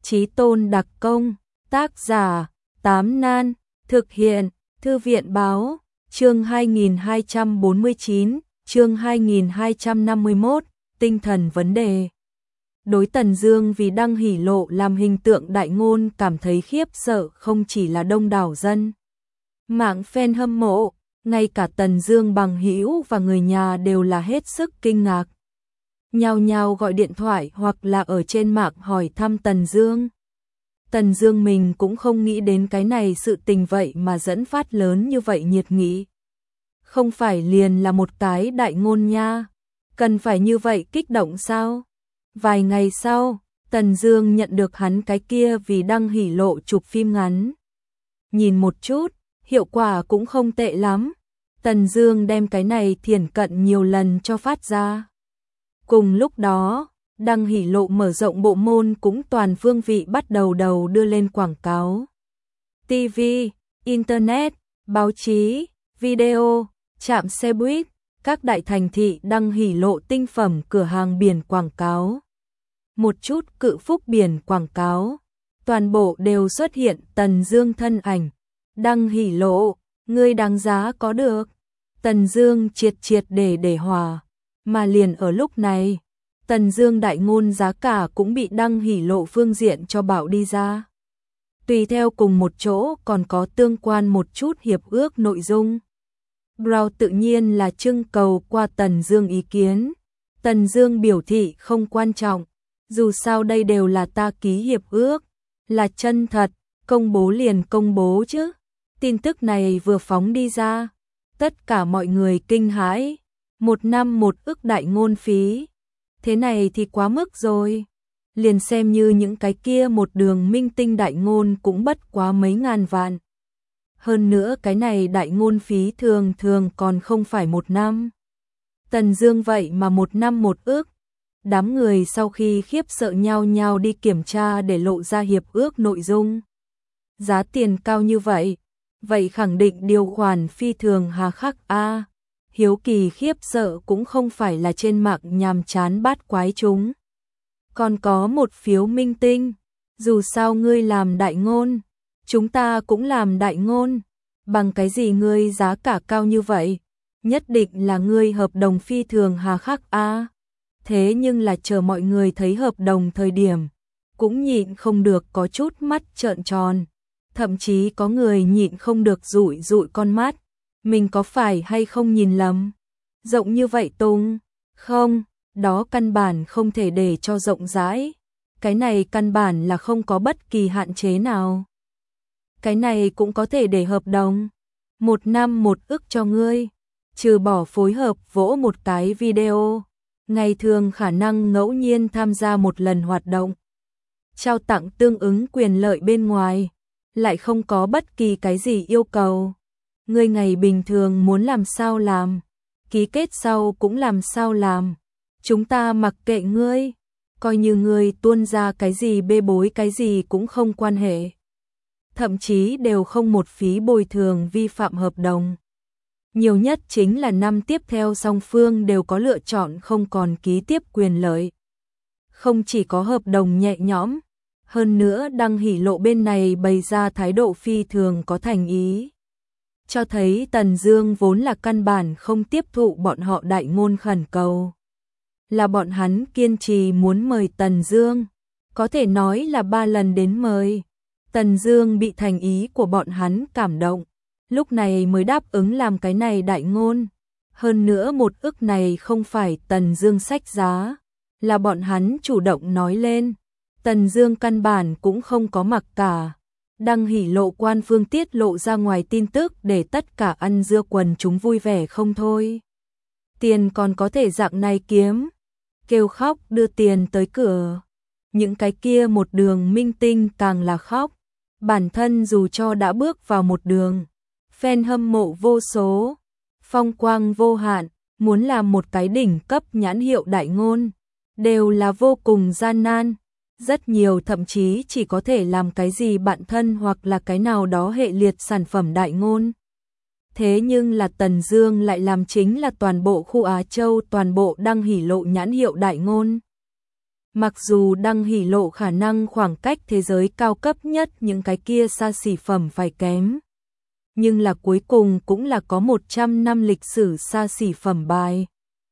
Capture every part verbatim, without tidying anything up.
Chí Tôn đặc công, tác giả, Tám Nan, thực hiện, Thư viện báo, chương hai nghìn hai trăm bốn mươi chín, chương hai nghìn hai trăm năm mươi mốt, tinh thần vấn đề. Đối Tần Dương vì đăng hỉ lộ làm hình tượng đại ngôn cảm thấy khiếp sợ không chỉ là đông đảo dân mạng fan hâm mộ, ngay cả Tần Dương bằng hữu và người nhà đều là hết sức kinh ngạc. Nhao nhao gọi điện thoại hoặc là ở trên mạng hỏi thăm Tần Dương. Tần Dương mình cũng không nghĩ đến cái này sự tình vậy mà dẫn phát lớn như vậy nhiệt nghị. Không phải liền là một cái đại ngôn nha, cần phải như vậy kích động sao? Vài ngày sau, Tần Dương nhận được hắn cái kia vì đăng hỉ lộ chụp phim ngắn. Nhìn một chút, hiệu quả cũng không tệ lắm. Tần Dương đem cái này thiển cận nhiều lần cho phát ra. Cùng lúc đó, đăng hỉ lộ mở rộng bộ môn cũng toàn phương vị bắt đầu đầu đưa lên quảng cáo. ti vi, Internet, báo chí, video, trạm xe buýt, các đại thành thị đăng hỉ lộ tinh phẩm cửa hàng biển quảng cáo. Một chút cự phúc biển quảng cáo, toàn bộ đều xuất hiện Tần Dương thân ảnh. Đăng hỉ lộ, ngươi đáng giá có được. Tần Dương triệt triệt để để hòa, mà liền ở lúc này, Tần Dương đại ngôn giá cả cũng bị đăng hỉ lộ phương diện cho bảo đi ra. Tùy theo cùng một chỗ còn có tương quan một chút hiệp ước nội dung. Brown tự nhiên là trưng cầu qua Tần Dương ý kiến. Tần Dương biểu thị không quan trọng, dù sao đây đều là ta ký hiệp ước, là chân thật, công bố liền công bố chứ. Tin tức này vừa phóng đi ra, tất cả mọi người kinh hãi, một năm một ức đại ngôn phí. Thế này thì quá mức rồi. Liền xem như những cái kia một đường minh tinh đại ngôn cũng bất quá mấy ngàn vạn. Hơn nữa cái này đại ngôn phí thường thường còn không phải một năm. Tần Dương vậy mà một năm một ức. Đám người sau khi khiếp sợ nhau nhau đi kiểm tra để lộ ra hiệp ước nội dung. Giá tiền cao như vậy, vậy khẳng định điều khoản phi thường hà khắc a. Hiếu kỳ khiếp sợ cũng không phải là trên mạng nhàm chán bát quái chúng. Còn có một phiếu minh tinh, dù sao ngươi làm đại ngôn, chúng ta cũng làm đại ngôn, bằng cái gì ngươi giá cả cao như vậy? Nhất định là ngươi hợp đồng phi thường hà khắc a. Thế nhưng là chờ mọi người thấy hợp đồng thời điểm, cũng nhịn không được có chút mắt trợn tròn, thậm chí có người nhịn không được dụi dụi con mắt. Mình có phải hay không nhìn lầm? Rộng như vậy tung? Không, đó căn bản không thể để cho rộng rãi. Cái này căn bản là không có bất kỳ hạn chế nào. Cái này cũng có thể để hợp đồng. Một năm một ức cho ngươi. Trừ bỏ phối hợp vỗ một cái video. Ngày thường khả năng ngẫu nhiên tham gia một lần hoạt động. Trao tặng tương ứng quyền lợi bên ngoài. Lại không có bất kỳ cái gì yêu cầu. Ngươi ngày bình thường muốn làm sao làm, ký kết sau cũng làm sao làm, chúng ta mặc kệ ngươi, coi như ngươi tuôn ra cái gì bê bối cái gì cũng không quan hệ. Thậm chí đều không một phí bồi thường vi phạm hợp đồng. Nhiều nhất chính là năm tiếp theo song phương đều có lựa chọn không còn ký tiếp quyền lợi. Không chỉ có hợp đồng nhẹ nhõm, hơn nữa đăng hỉ lộ bên này bày ra thái độ phi thường có thành ý. Cho thấy Tần Dương vốn là căn bản không tiếp thụ bọn họ đại ngôn khẩn cầu. Là bọn hắn kiên trì muốn mời Tần Dương, có thể nói là ba lần đến mời. Tần Dương bị thành ý của bọn hắn cảm động, lúc này mới đáp ứng làm cái này đại ngôn. Hơn nữa một ức này không phải Tần Dương xách giá, là bọn hắn chủ động nói lên. Tần Dương căn bản cũng không có mặc cả. Đăng hỉ lộ quan phương tiết lộ ra ngoài tin tức để tất cả ăn dưa quần chúng vui vẻ không thôi. Tiền còn có thể dạng này kiếm, kêu khóc đưa tiền tới cửa. Những cái kia một đường minh tinh càng là khóc, bản thân dù cho đã bước vào một đường, fan hâm mộ vô số, phong quang vô hạn, muốn làm một cái đỉnh cấp nhãn hiệu đại ngôn, đều là vô cùng gian nan. Rất nhiều thậm chí chỉ có thể làm cái gì bạn thân hoặc là cái nào đó hệ liệt sản phẩm đại ngôn. Thế nhưng là Tần Dương lại làm chính là toàn bộ khu Á Châu, toàn bộ đăng hỉ lộ nhãn hiệu đại ngôn. Mặc dù Đăng Hỷ Lộ khả năng khoảng cách thế giới cao cấp nhất những cái kia xa xỉ phẩm phải kém, nhưng là cuối cùng cũng là có một trăm năm lịch sử xa xỉ phẩm bài.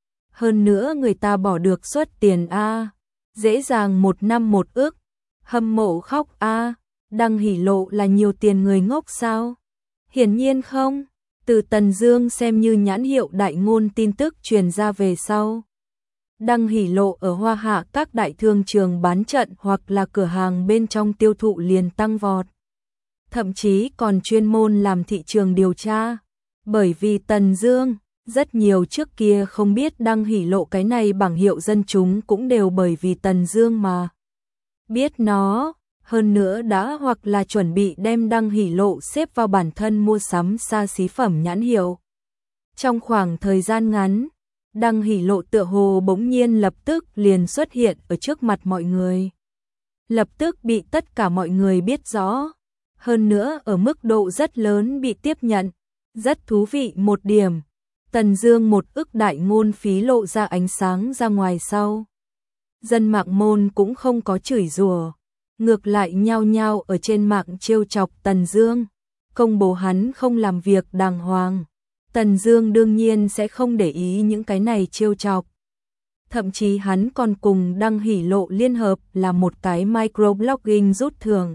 Hơn nữa người ta bỏ được suất tiền A, dễ dàng một năm một ức, hâm mộ khóc A, Đăng Hỷ Lộ là nhiều tiền người ngốc sao? Hiển nhiên không, từ Tần Dương xem như nhãn hiệu đại ngôn tin tức truyền ra về sau. Đăng Hỷ Lộ ở Hoa Hạ các đại thương trường bán trận hoặc là cửa hàng bên trong tiêu thụ liền tăng vọt. Thậm chí còn chuyên môn làm thị trường điều tra. Bởi vì Tần Dương, rất nhiều trước kia không biết Đăng Hỷ Lộ cái này bảng hiệu dân chúng cũng đều bởi vì Tần Dương mà biết nó, hơn nữa đã hoặc là chuẩn bị đem Đăng Hỷ Lộ xếp vào bản thân mua sắm xa xí phẩm nhãn hiệu. Trong khoảng thời gian ngắn, Đăng Hỷ Lộ tựa hồ bỗng nhiên lập tức liền xuất hiện ở trước mặt mọi người. Lập tức bị tất cả mọi người biết rõ, hơn nữa ở mức độ rất lớn bị tiếp nhận. Rất thú vị một điểm, Tần Dương một ức đại ngôn phí lộ ra ánh sáng ra ngoài sau. Dân mạng môn cũng không có chửi rủa, ngược lại nhao nhao ở trên mạng trêu chọc Tần Dương, công bố hắn không làm việc đàng hoàng. Tần Dương đương nhiên sẽ không để ý những cái này trêu chọc. Thậm chí hắn còn cùng Đăng Hỷ Lộ liên hợp là một cái microblogging rút thưởng.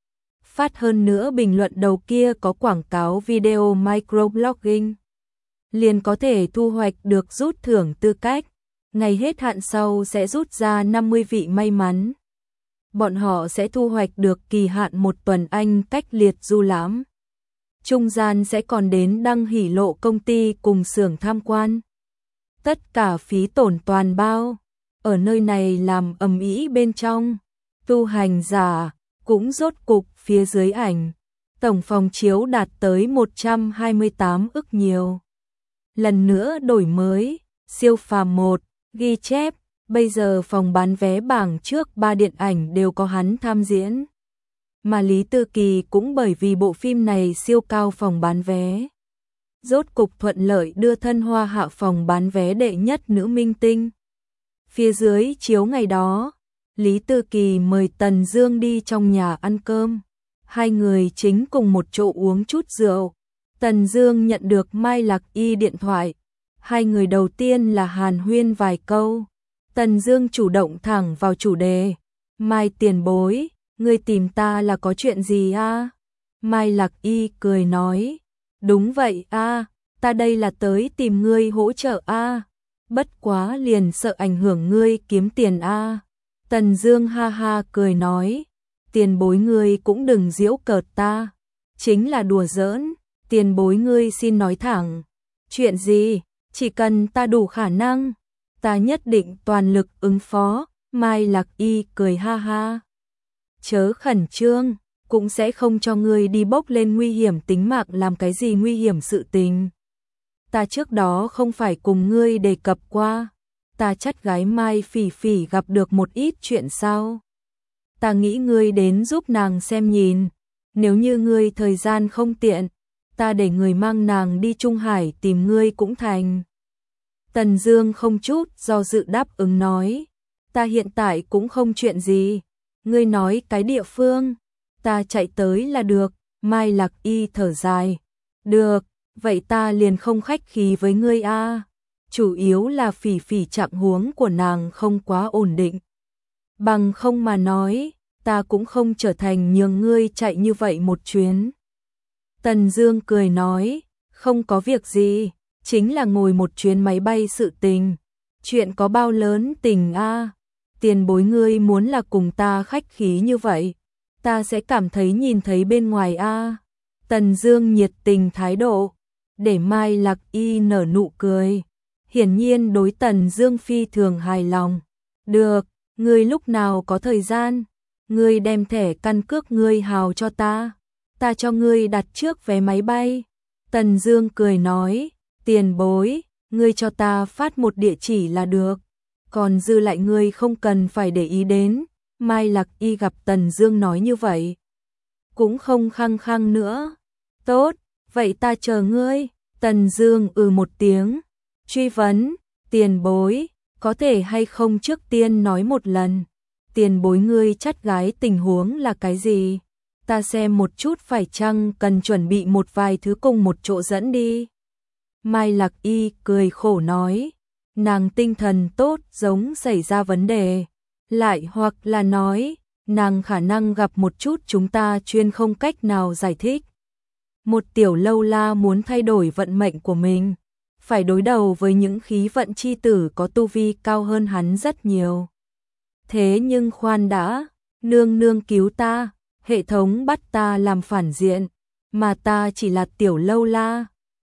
Phát hơn nữa bình luận đầu kia có quảng cáo video microblogging, liền có thể thu hoạch được rút thưởng tư cách. Ngày hết hạn sau sẽ rút ra năm mươi vị may mắn. Bọn họ sẽ thu hoạch được kỳ hạn một tuần Anh cách liệt du lãm. Trung gian sẽ còn đến Đăng Hỷ Lộ công ty cùng xưởng tham quan. Tất cả phí tổn toàn bao. Ở nơi này làm ầm ĩ bên trong, tu hành giả cũng rốt cục phía dưới ảnh. Tổng phòng chiếu đạt tới một trăm hai mươi tám ức nhiều. Lần nữa đổi mới, siêu phàm một, ghi chép, bây giờ phòng bán vé bảng trước ba điện ảnh đều có hắn tham diễn. Mà Lý Tư Kỳ cũng bởi vì bộ phim này siêu cao phòng bán vé, rốt cục thuận lợi đưa thân Hoa Hạ phòng bán vé đệ nhất nữ minh tinh. Phía dưới chiếu ngày đó, Lý Tư Kỳ mời Tần Dương đi trong nhà ăn cơm. Hai người chính cùng một chỗ uống chút rượu. Tần Dương nhận được Mai Lạc Y điện thoại. Hai người đầu tiên là hàn huyên vài câu. Tần Dương chủ động thẳng vào chủ đề. Mai tiền bối, ngươi tìm ta là có chuyện gì a? Mai Lạc Y cười nói. Đúng vậy a, ta đây là tới tìm ngươi hỗ trợ a. Bất quá liền sợ ảnh hưởng ngươi kiếm tiền a. Tần Dương ha ha cười nói. Tiền bối ngươi cũng đừng giễu cợt ta. Chính là đùa giỡn, tiền bối ngươi xin nói thẳng. Chuyện gì, chỉ cần ta đủ khả năng, ta nhất định toàn lực ứng phó. Mai Lạc Y cười ha ha. Chớ khẩn trương, cũng sẽ không cho ngươi đi bốc lên nguy hiểm tính mạng làm cái gì nguy hiểm sự tình. Ta trước đó không phải cùng ngươi đề cập qua, ta chắt gái Mai Phỉ Phỉ gặp được một ít chuyện sao? Ta nghĩ ngươi đến giúp nàng xem nhìn, nếu như ngươi thời gian không tiện, ta để người mang nàng đi Trung Hải tìm ngươi cũng thành. Tần Dương không chút do dự đáp ứng nói, ta hiện tại cũng không chuyện gì, ngươi nói cái địa phương, ta chạy tới là được. Mai Lạc Y thở dài, được, vậy ta liền không khách khí với ngươi a. Chủ yếu là Phỉ Phỉ trạng huống của nàng không quá ổn định. Bằng không mà nói, ta cũng không trở thành nhường ngươi chạy như vậy một chuyến. Tần Dương cười nói, không có việc gì, chính là ngồi một chuyến máy bay sự tình. Chuyện có bao lớn tình a? Tiền bối ngươi muốn là cùng ta khách khí như vậy, ta sẽ cảm thấy nhìn thấy bên ngoài a. Tần Dương nhiệt tình thái độ, để Mai Lạc Y nở nụ cười. Hiển nhiên đối Tần Dương phi thường hài lòng. Được, ngươi lúc nào có thời gian, ngươi đem thẻ căn cước ngươi hào cho ta, ta cho ngươi đặt trước vé máy bay. Tần Dương cười nói, tiền bối, ngươi cho ta phát một địa chỉ là được, còn dư lại ngươi không cần phải để ý đến. Mai Lạc Y gặp Tần Dương nói như vậy, cũng không khăng khăng nữa. Tốt, vậy ta chờ ngươi. Tần Dương ừ một tiếng, truy vấn, tiền bối, có thể hay không trước tiên nói một lần, tiền bối ngươi chắt gái tình huống là cái gì? Ta xem một chút phải chăng cần chuẩn bị một vài thứ cùng một chỗ dẫn đi. Mai Lạc Y cười khổ nói, nàng tinh thần tốt giống xảy ra vấn đề, lại hoặc là nói, nàng khả năng gặp một chút chúng ta chuyên không cách nào giải thích. Một tiểu lâu la muốn thay đổi vận mệnh của mình, phải đối đầu với những khí vận chi tử có tu vi cao hơn hắn rất nhiều. Thế nhưng khoan đã, nương nương cứu ta, hệ thống bắt ta làm phản diện, mà ta chỉ là tiểu lâu la,